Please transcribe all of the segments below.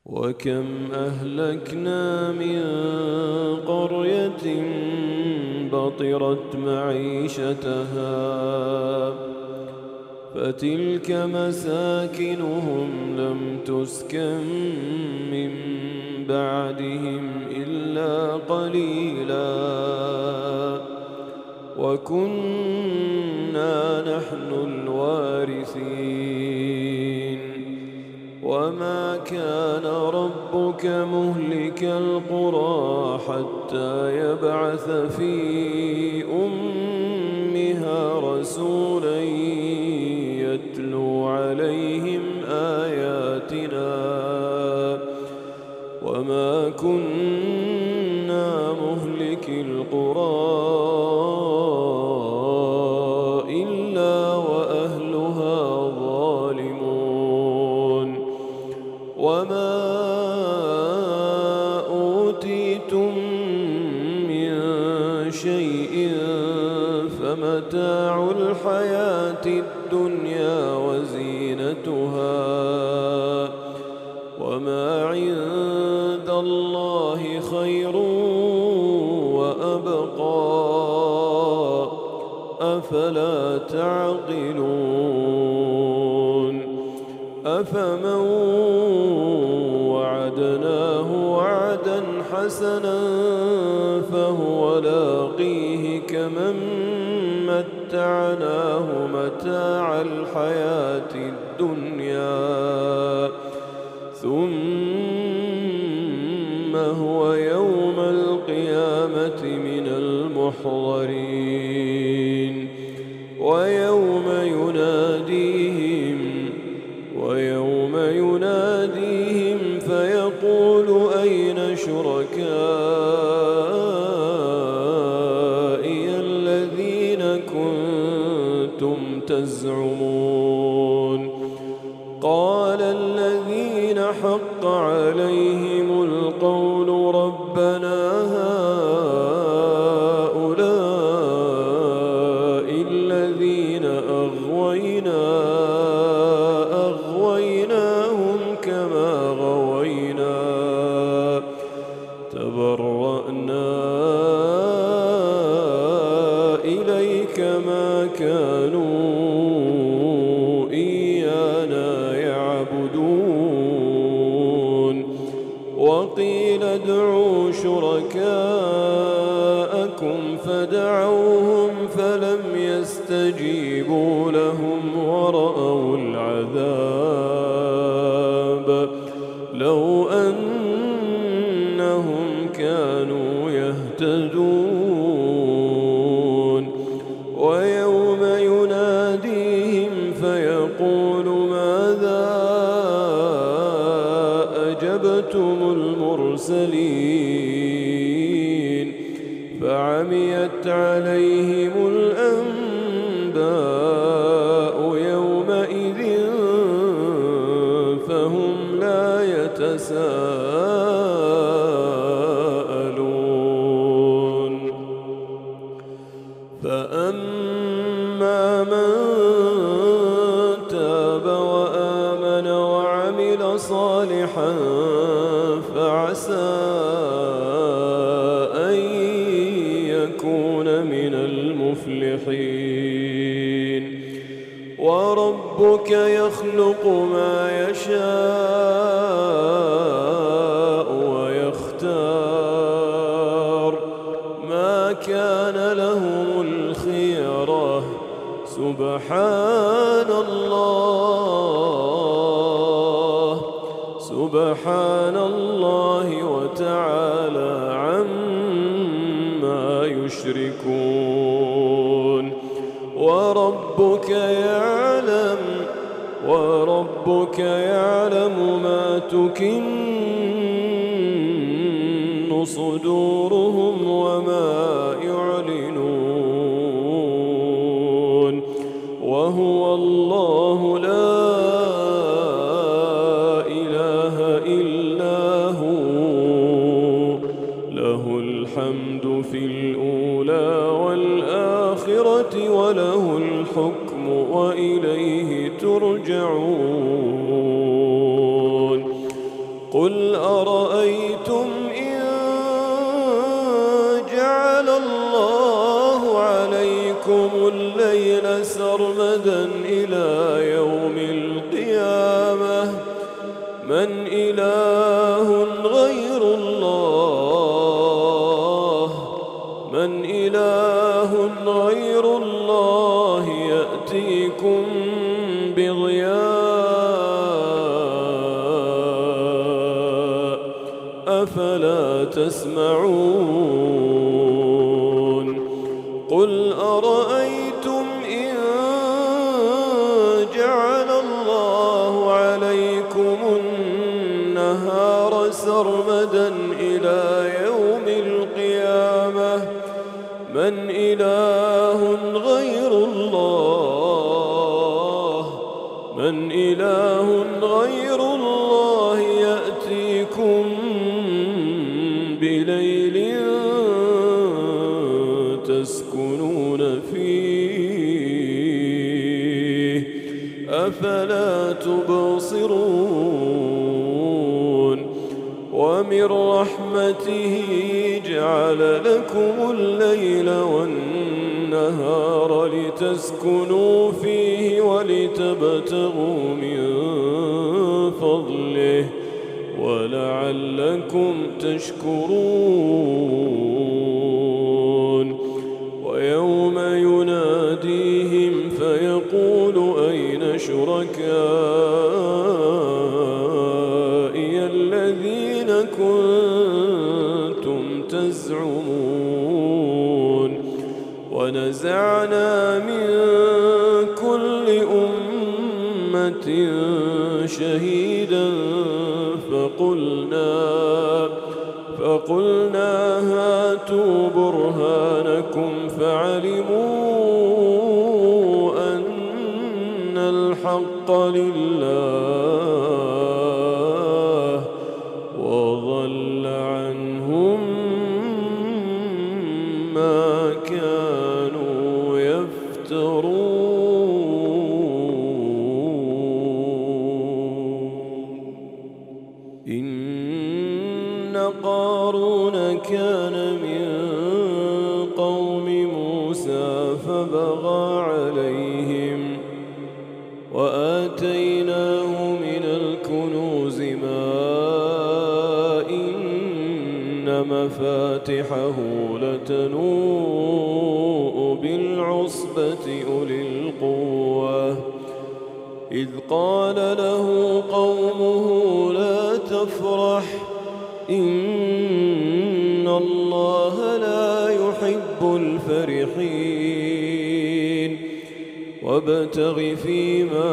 وكم أهلكنا من قرية بطرت معيشتها فتلك مساكنهم لم تسكن من بعدهم إلا قليلا وكنا نحن الوارثين وما كان ربك مهلك القرى حتى يبعث في أمها رسولا يتلو عليهم آياتنا وما كنا مهلك القرى إلا وأهلها ظالمون وما أوتيتم من شيء فمتاع الحياة الدنيا وزينتها وما عند الله خير وأبقى أفلا تعقلون أفمن وعدناه وعدا حسنا فهو لاقيه كمن متعناه متاع الحياة الدنيا ثم هو يوم القيامة من المحضرين ويوم يناديهم فيقول أين شركائي الذين كنتم تزعمون قال الذين حق عليهم القول ربنا هؤلاء الذين أغويناهم كما غوينا تبرأنا إليك ما كانوا إيانا يعبدون وقيل ادعوا شركاءكم فدعوهم فلم يستجيبوا لهم ورأوا العذاب لو أنهم كانوا يهتدون ويوم يناديهم فيقول ماذا أجبتم المرسلين فعميت عليهم الأنباء يومئذ فهم لا يتساءلون فأما من تاب وآمن وعمل صالحا فعسى أن يكون من المفلحين وربك يخلق ما يشاء ويختار ما كان لهم الخيرة سبحان الله وتعالى عما يشركون وربك يعلم ما تكن صدورهم وما يعلنون وهو الله لا إله إلا هو له الحمد في الأولى والآخرة وله الحكم وإليه ترجعون قل أرأيتم إن جعل الله عليكم الليل سرمدا إلى يوم القيامة من إله غير الله يأتيكم بضياء أفلا تسمعون قل أرأيتم إن جعل الله عليكم النهار سرمدا إلى يوم القيامة من إله غير الله يأتيكم بليل تسكنون فيه أفلا تبصرون ومن رحمته جعل لكم الليل والنهار لتسكنوا فيه ولتبتغوا من فضله ولعلكم تشكرون ويوم يناديهم فيقول أين شركائي الذين كنتم تزعمون ونزعنا من كل أمة شهيدا فقلنا هاتوا برهانكم فعلموا أن الحق لله وضل عنهم ما كانوا يفترون إن قارون كان من قوم موسى فبغى عليهم وآتيناه من الكنوز ما إن مفاتحه لتنوء بالعصبة أولي القوة إذ قال له قومه لا تفرح إن الله لا يحب الفرحين وابتغ فيما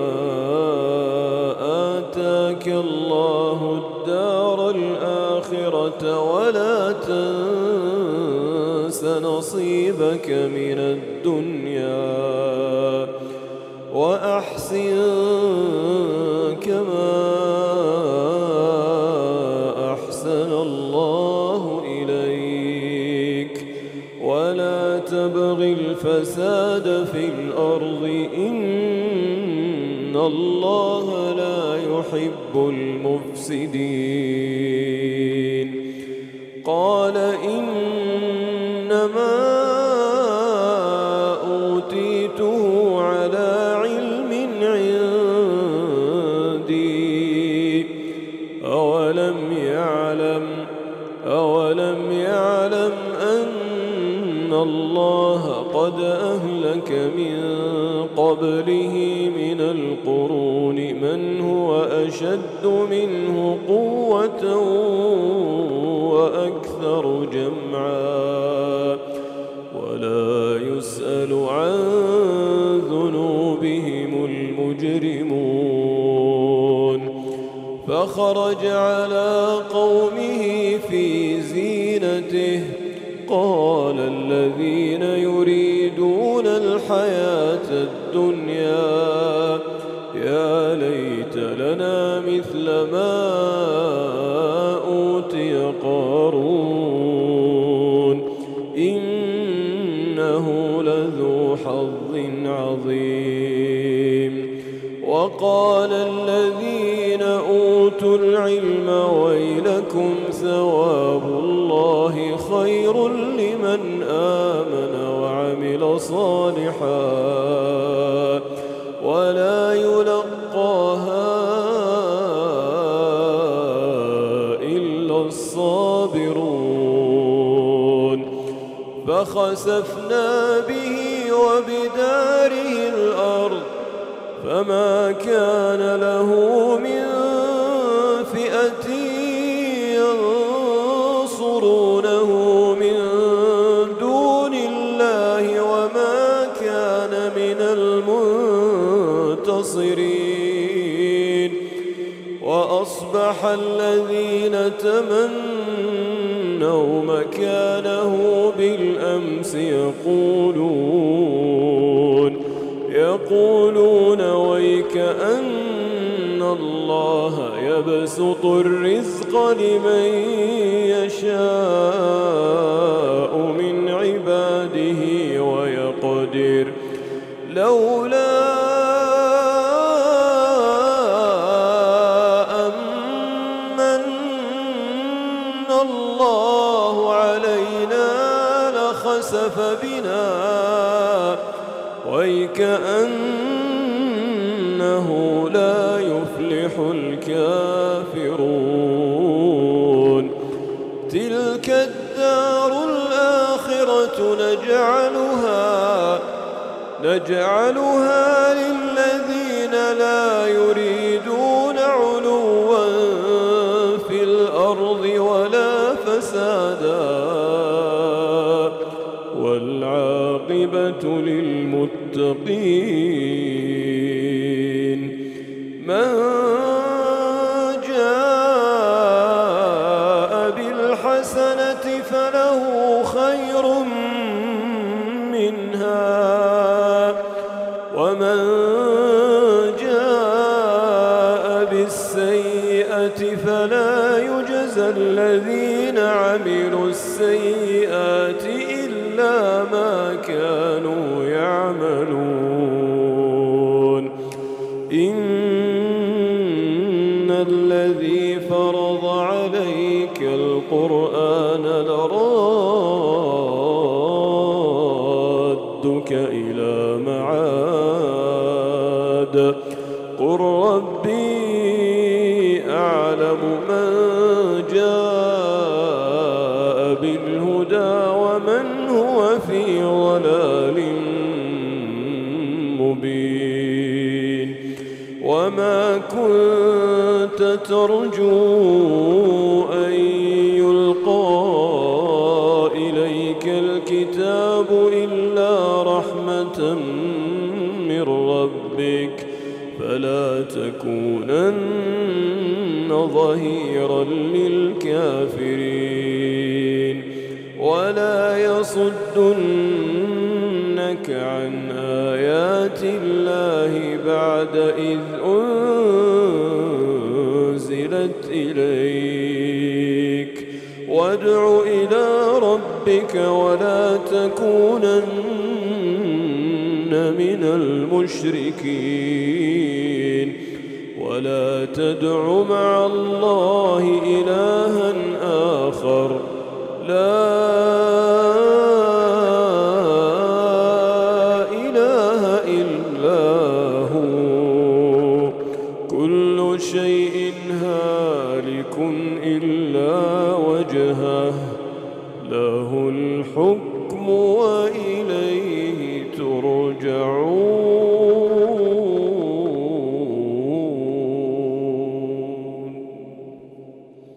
آتاك الله الدار الآخرة ولا تنس نصيبك من الدنيا وأحسن كما أحسن الله إليك ولا تبغ الفساد في الأرض إن الله لا يحب المفسدين قال إنما أوتيته على علم عندي أولم يعلم أن الله قد أهلك من قبله من القرون من هو أشد منه قوة وأكثر جمعا ولا يسأل عن ذنوبهم المجرمون فخرج على قومه في زينته قال الذين يريدون الحياة الدنيا يا ليت لنا مثل ما أوتي قارون إنه لذو حظ عظيم وقال الذين أوتوا العلم ولكم ثواب الله خير لمن آمن وعمل صالحا ولا يلقاها إلا الصابرون فخسفنا به وبداره الأرض فما كان له من فئة ينصرونه من دون الله وما كان من المنتصرين وأصبح الذين تمنوا مكانه بالأمس يقولون ويك أن الله يبسط الرزق لمن يشاء من عباده ويقدر لولا أمن الله علينا لخسف بنا ويكأنه لا يفلح الكافرون تلك الدار الآخرة نجعلها للذين لا يريدون علوا في الأرض ولا فسادا والعاقبة للمتقين من جاء بالحسنة فله خير منها ومن جاء بالسيئة فلا يجزى الذين عملوا السيئات إلا ما كانوا يعملون إن الذي فرض عليك القرآن لرادك إلى معاد قل ربي أعلم من جاء بالهدى ومن هو في ضلال مبين وما كنت ترجو أن يلقى إليك الكتاب إلا رحمة من ربك فلا تكونن ظهيرا للكافرين ولا يصدنك عن آيات الله بعد إذ أنزلت إليك وادع إلى ربك ولا تكونن من المشركين ولا تدع مع الله إلها آخر لا إله إلا هو كل شيء هالك إلا وجهه له الحكم وإليه ترجعون